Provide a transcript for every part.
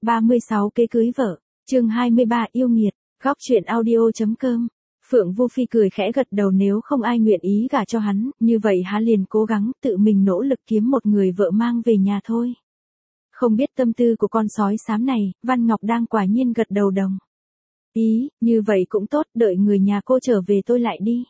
36 kế cưới vợ, chương 23 yêu nghiệt, góc truyện audio.com. Phượng Vô Phi cười khẽ gật đầu, nếu không ai nguyện ý gả cho hắn, như vậy hắn liền cố gắng tự mình nỗ lực kiếm một người vợ mang về nhà thôi. Không biết tâm tư của con sói xám này, Văn Ngọc đang quả nhiên gật đầu đồng ý, như vậy cũng tốt, đợi người nhà cô trở về tôi lại đi.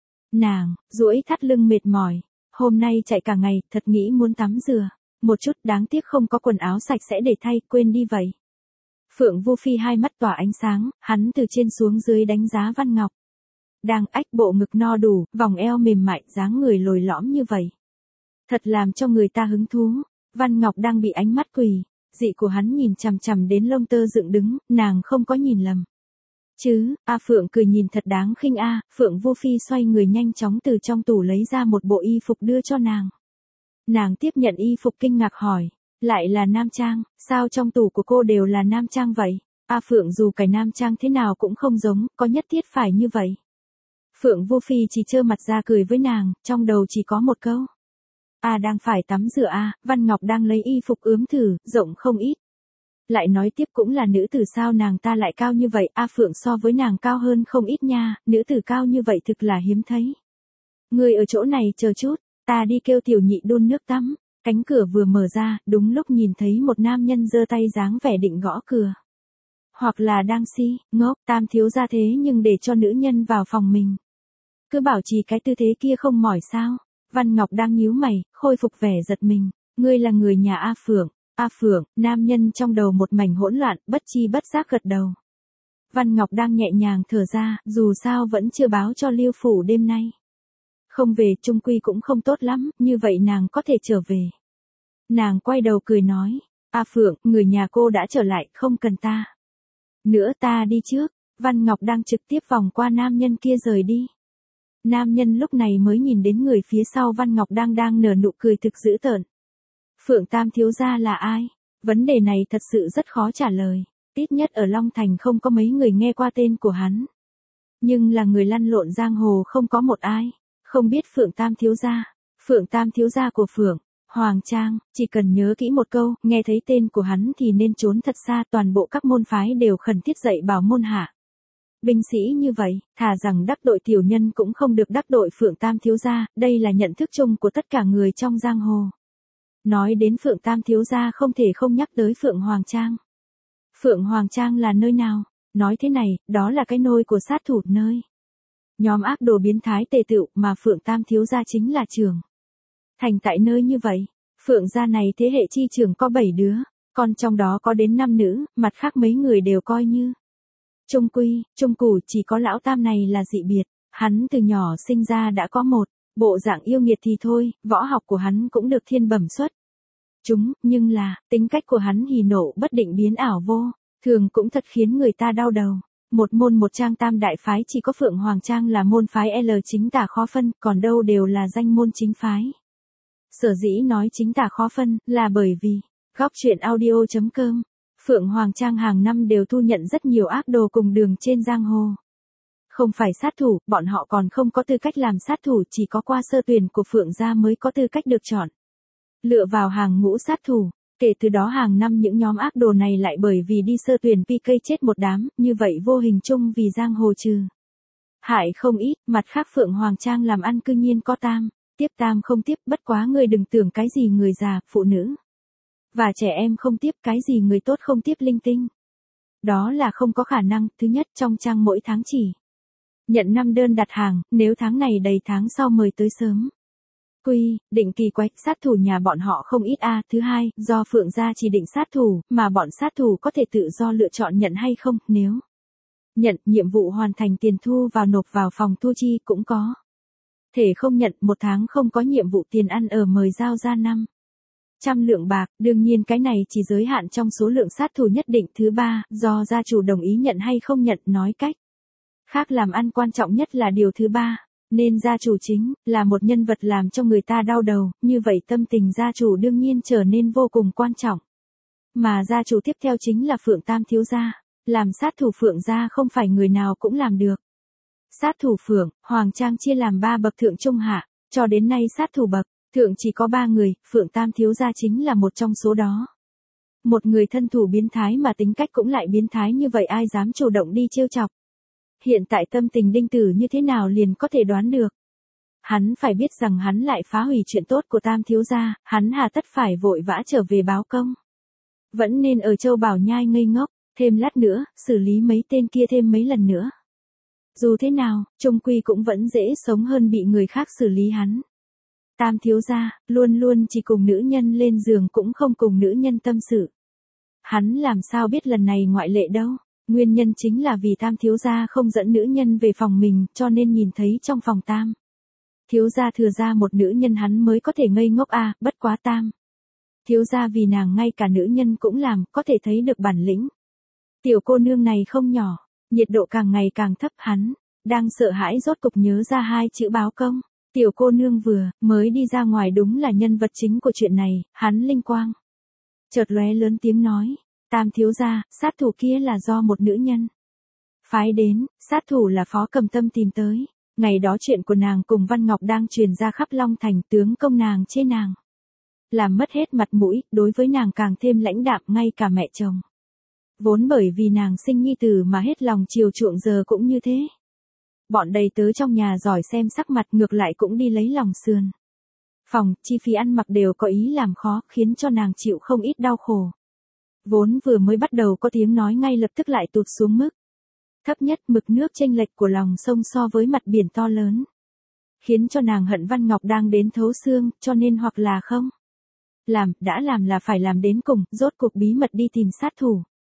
Nàng, duỗi thắt lưng mệt mỏi, hôm nay chạy cả ngày, thật nghĩ muốn tắm rửa một chút, đáng tiếc không có quần áo sạch sẽ để thay, quên đi vậy. Phượng Vô Phi hai mắt tỏa ánh sáng, hắn từ trên xuống dưới đánh giá Văn Ngọc. Đang ách bộ ngực no đủ, vòng eo mềm mại, dáng người lồi lõm như vậy. Thật làm cho người ta hứng thú. Văn Ngọc đang bị ánh mắt quỷ dị của hắn nhìn chằm chằm đến lông tơ dựng đứng, nàng không có nhìn lầm. Chứ, Phượng cười nhìn thật đáng khinh a. Phượng Vô Phi xoay người nhanh chóng từ trong tủ lấy ra một bộ y phục đưa cho nàng. Nàng tiếp nhận y phục kinh ngạc hỏi, lại là nam trang, sao trong tủ của cô đều là nam trang vậy? Phượng dù cài nam trang thế nào cũng không giống, có nhất thiết phải như vậy. Phượng Vô Phi chỉ trơ mặt ra cười với nàng, trong đầu chỉ có một câu. Đang phải tắm rửa Văn Ngọc đang lấy y phục ướm thử, rộng không ít. Lại nói tiếp cũng là nữ tử sao nàng ta lại cao như vậy, Phượng so với nàng cao hơn không ít nha, nữ tử cao như vậy thực là hiếm thấy. Người ở chỗ này chờ chút, ta đi kêu tiểu nhị đun nước tắm. Cánh cửa vừa mở ra, đúng lúc nhìn thấy một nam nhân giơ tay dáng vẻ định gõ cửa. Hoặc là đang ngốc, Tam thiếu gia thế nhưng để cho nữ nhân vào phòng mình. Cứ bảo trì cái tư thế kia không mỏi sao? Văn Ngọc đang nhíu mày, khôi phục vẻ giật mình. Ngươi là người nhà Phượng. Phượng, nam nhân trong đầu một mảnh hỗn loạn, bất chi bất giác gật đầu. Văn Ngọc đang nhẹ nhàng thở ra, dù sao vẫn chưa báo cho Liêu phủ đêm nay. Không về chung quy cũng không tốt lắm, như vậy nàng có thể trở về. Nàng quay đầu cười nói, Phượng, người nhà cô đã trở lại, không cần ta. Nữa ta đi trước. Văn Ngọc đang trực tiếp vòng qua nam nhân kia rời đi. Nam nhân lúc này mới nhìn đến người phía sau Văn Ngọc đang nở nụ cười thực dữ tợn. Phượng Tam thiếu gia là ai? Vấn đề này thật sự rất khó trả lời. Ít nhất ở Long Thành không có mấy người nghe qua tên của hắn. Nhưng là người lăn lộn giang hồ không có một ai không biết Phượng Tam thiếu gia. Phượng Tam thiếu gia của Phượng Hoàng Trang, chỉ cần nhớ kỹ một câu, nghe thấy tên của hắn thì nên trốn thật xa, toàn bộ các môn phái đều khẩn thiết dạy bảo môn hạ. Binh sĩ như vậy, thà rằng đắc tội tiểu nhân cũng không được đắc tội Phượng Tam thiếu gia, đây là nhận thức chung của tất cả người trong giang hồ. Nói đến Phượng Tam thiếu gia không thể không nhắc tới Phượng Hoàng Trang. Phượng Hoàng Trang là nơi nào? Nói thế này, đó là cái nôi của sát thủ nơi. Nhóm ác đồ biến thái tề tựu mà Phượng Tam thiếu gia chính là trưởng. Thành tại nơi như vậy, Phượng gia này thế hệ chi trưởng có 7 đứa, còn trong đó có đến 5 nữ, mặt khác mấy người đều coi như trung củ, chỉ có lão Tam này là dị biệt, hắn từ nhỏ sinh ra đã có một bộ dạng yêu nghiệt thì thôi, võ học của hắn cũng được thiên bẩm xuất nhưng là, tính cách của hắn hỉ nộ bất định biến ảo vô thường cũng thật khiến người ta đau đầu. Một môn một trang tam đại phái, chỉ có Phượng Hoàng Trang là môn phái L chính tả khó phân, còn đâu đều là danh môn chính phái. Sở dĩ nói chính tả khó phân, là bởi vì, góc truyện audio.com, Phượng Hoàng Trang hàng năm đều thu nhận rất nhiều ác đồ cùng đường trên giang hồ. Không phải sát thủ, bọn họ còn không có tư cách làm sát thủ, chỉ có qua sơ tuyển của Phượng gia mới có tư cách được chọn. Lựa vào hàng ngũ sát thủ, kể từ đó hàng năm những nhóm ác đồ này lại bởi vì đi sơ tuyển PK chết một đám, như vậy vô hình chung vì giang hồ trừ hại không ít, mặt khác Phượng Hoàng Trang làm ăn cư nhiên có tam không tiếp, bất quá người đừng tưởng cái gì người già, phụ nữ và trẻ em không tiếp, cái gì người tốt không tiếp linh tinh. Đó là không có khả năng. Thứ nhất, trong trang mỗi tháng chỉ nhận 5 đơn đặt hàng, nếu tháng này đầy tháng sau mời tới sớm. Định kỳ quạch, sát thủ nhà bọn họ không ít Thứ hai, do Phượng gia chỉ định sát thủ, mà bọn sát thủ có thể tự do lựa chọn nhận hay không, nếu nhận, nhiệm vụ hoàn thành tiền thu vào nộp vào phòng thu chi cũng có thể không nhận, một tháng không có nhiệm vụ tiền ăn ở mời giao ra 500 lượng bạc, đương nhiên cái này chỉ giới hạn trong số lượng sát thủ nhất định. Thứ ba, do gia chủ đồng ý nhận hay không nhận, nói cách khác làm ăn quan trọng nhất là điều thứ ba, nên gia chủ chính là một nhân vật làm cho người ta đau đầu, như vậy tâm tình gia chủ đương nhiên trở nên vô cùng quan trọng. Mà gia chủ tiếp theo chính là Phượng Tam thiếu gia, làm sát thủ Phượng gia không phải người nào cũng làm được. Sát thủ Phượng Hoàng Trang chia làm 3 bậc thượng trung hạ, cho đến nay sát thủ bậc thượng chỉ có 3 người, Phượng Tam thiếu gia chính là một trong số đó. Một người thân thủ biến thái mà tính cách cũng lại biến thái như vậy ai dám chủ động đi trêu chọc. Hiện tại tâm tình Đinh Tử như thế nào liền có thể đoán được. Hắn phải biết rằng hắn lại phá hủy chuyện tốt của Tam thiếu gia, hắn hà tất phải vội vã trở về báo công. Vẫn nên ở Châu Bảo Nhai ngây ngốc, thêm lát nữa, xử lý mấy tên kia thêm mấy lần nữa. Dù thế nào, chung quy cũng vẫn dễ sống hơn bị người khác xử lý hắn. Tam thiếu gia, luôn luôn chỉ cùng nữ nhân lên giường cũng không cùng nữ nhân tâm sự. Hắn làm sao biết lần này ngoại lệ đâu. Nguyên nhân chính là vì Tam thiếu gia không dẫn nữ nhân về phòng mình, cho nên nhìn thấy trong phòng Tam thiếu gia thừa ra một nữ nhân hắn mới có thể ngây ngốc à, bất quá Tam thiếu gia vì nàng ngay cả nữ nhân cũng làm, có thể thấy được bản lĩnh. Tiểu cô nương này không nhỏ, nhiệt độ càng ngày càng thấp hắn, đang sợ hãi rốt cục nhớ ra hai chữ báo công. Tiểu cô nương vừa mới đi ra ngoài đúng là nhân vật chính của chuyện này, hắn linh quang. Chợt lóe lớn tiếng nói, Tam thiếu gia, sát thủ kia là do một nữ nhân phái đến, sát thủ là Phó Cầm Tâm tìm tới. Ngày đó chuyện của nàng cùng Văn Ngọc đang truyền ra khắp Long Thành, tướng công nàng chê nàng làm mất hết mặt mũi, đối với nàng càng thêm lãnh đạm, ngay cả mẹ chồng vốn bởi vì nàng sinh nhi tử mà hết lòng chiều chuộng giờ cũng như thế. Bọn đầy tớ trong nhà giỏi xem sắc mặt ngược lại cũng đi lấy lòng sườn phòng, chi phí ăn mặc đều có ý làm khó, khiến cho nàng chịu không ít đau khổ. Vốn vừa mới bắt đầu có tiếng nói ngay lập tức lại tụt xuống mức thấp nhất, mực nước chênh lệch của lòng sông so với mặt biển to lớn. Khiến cho nàng hận Văn Ngọc đang đến thấu xương, cho nên hoặc là không làm, đã làm là phải làm đến cùng, rốt cuộc bí mật đi tìm sát thủ.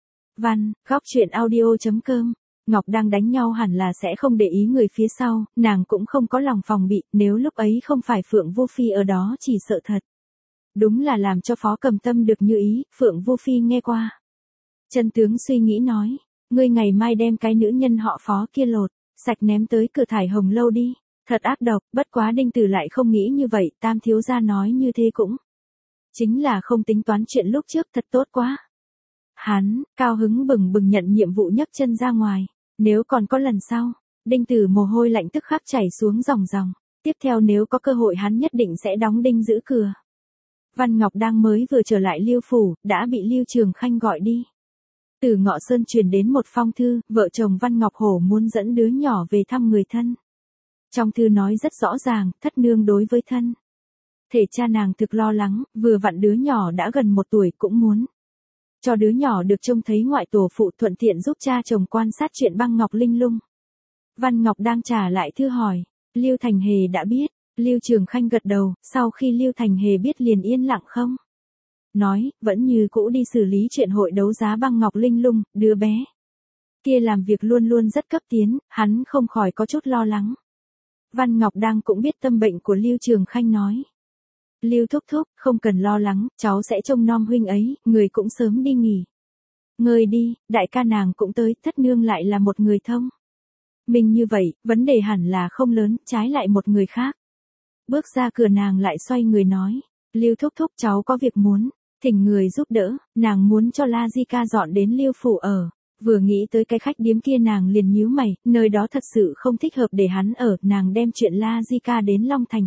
Góc truyện audio.com. Ngọc đang đánh nhau hẳn là sẽ không để ý người phía sau, nàng cũng không có lòng phòng bị, nếu lúc ấy không phải Phượng Vô Phi ở đó chỉ sợ thật. Đúng là làm cho Phó Cầm Tâm được như ý, Phượng Vô Phi nghe qua. Chân tướng suy nghĩ nói, ngươi ngày mai đem cái nữ nhân họ Phó kia lột sạch ném tới cửa thải hồng lâu đi. Thật ác độc, bất quá Đinh Tử lại không nghĩ như vậy, Tam thiếu gia nói như thế cũng chính là không tính toán chuyện lúc trước, thật tốt quá. Hắn, cao hứng bừng bừng nhận nhiệm vụ nhấc chân ra ngoài. Nếu còn có lần sau, Đinh Tử mồ hôi lạnh tức khắc chảy xuống ròng ròng. Tiếp theo nếu có cơ hội hắn nhất định sẽ đóng đinh giữ cửa. Văn Ngọc đang mới vừa trở lại Liêu phủ, đã bị Liêu Trường Khanh gọi đi. Từ Ngọ Sơn truyền đến một phong thư, vợ chồng Văn Ngọc Hổ muốn dẫn đứa nhỏ về thăm người thân. Trong thư nói rất rõ ràng, thất nương đối với thân thể cha nàng thực lo lắng, vừa vặn đứa nhỏ đã gần 1 tuổi cũng muốn cho đứa nhỏ được trông thấy ngoại tổ phụ, thuận tiện giúp cha chồng quan sát chuyện băng ngọc linh lung. Văn Ngọc đang trả lại thư hỏi, Liêu Thành Hề đã biết. Liêu Trường Khanh gật đầu, sau khi Liêu Thành Hề biết liền yên lặng không nói, vẫn như cũ đi xử lý chuyện hội đấu giá băng ngọc linh lung. Đứa bé kia làm việc luôn luôn rất cấp tiến, hắn không khỏi có chút lo lắng. Văn Ngọc đang cũng biết tâm bệnh của Liêu Trường Khanh nói, Liêu thúc thúc, không cần lo lắng, cháu sẽ trông nom huynh ấy, người cũng sớm đi nghỉ ngơi đi, đại ca nàng cũng tới, thất nương lại là một người thông minh như vậy, vấn đề hẳn là không lớn, trái lại một người khác. Bước ra cửa nàng lại xoay người nói, Liêu thúc thúc, cháu có việc muốn thỉnh người giúp đỡ, nàng muốn cho La Di Ca dọn đến Liêu phủ ở. Vừa nghĩ tới cái khách điếm kia nàng liền nhíu mày, nơi đó thật sự không thích hợp để hắn ở, nàng đem chuyện La Di Ca đến Long Thành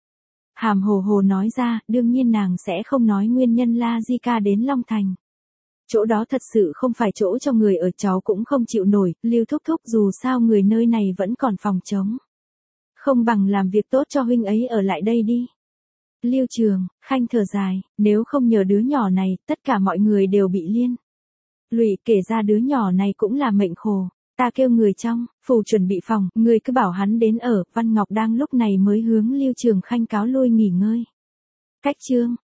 hàm hồ hồ nói ra, đương nhiên nàng sẽ không nói nguyên nhân La Di Ca đến Long Thành. Chỗ đó thật sự không phải chỗ cho người ở, cháu cũng không chịu nổi, Liêu thúc thúc, dù sao người nơi này vẫn còn phòng trống. Không bằng làm việc tốt cho huynh ấy ở lại đây đi. Liêu Trường Khanh thở dài, nếu không nhờ đứa nhỏ này, tất cả mọi người đều bị liên lụy, kể ra đứa nhỏ này cũng là mệnh khổ. Ta kêu người trong phủ chuẩn bị phòng, người cứ bảo hắn đến ở. Văn Ngọc đang lúc này mới hướng Liêu Trường Khanh cáo lui nghỉ ngơi. Cách chương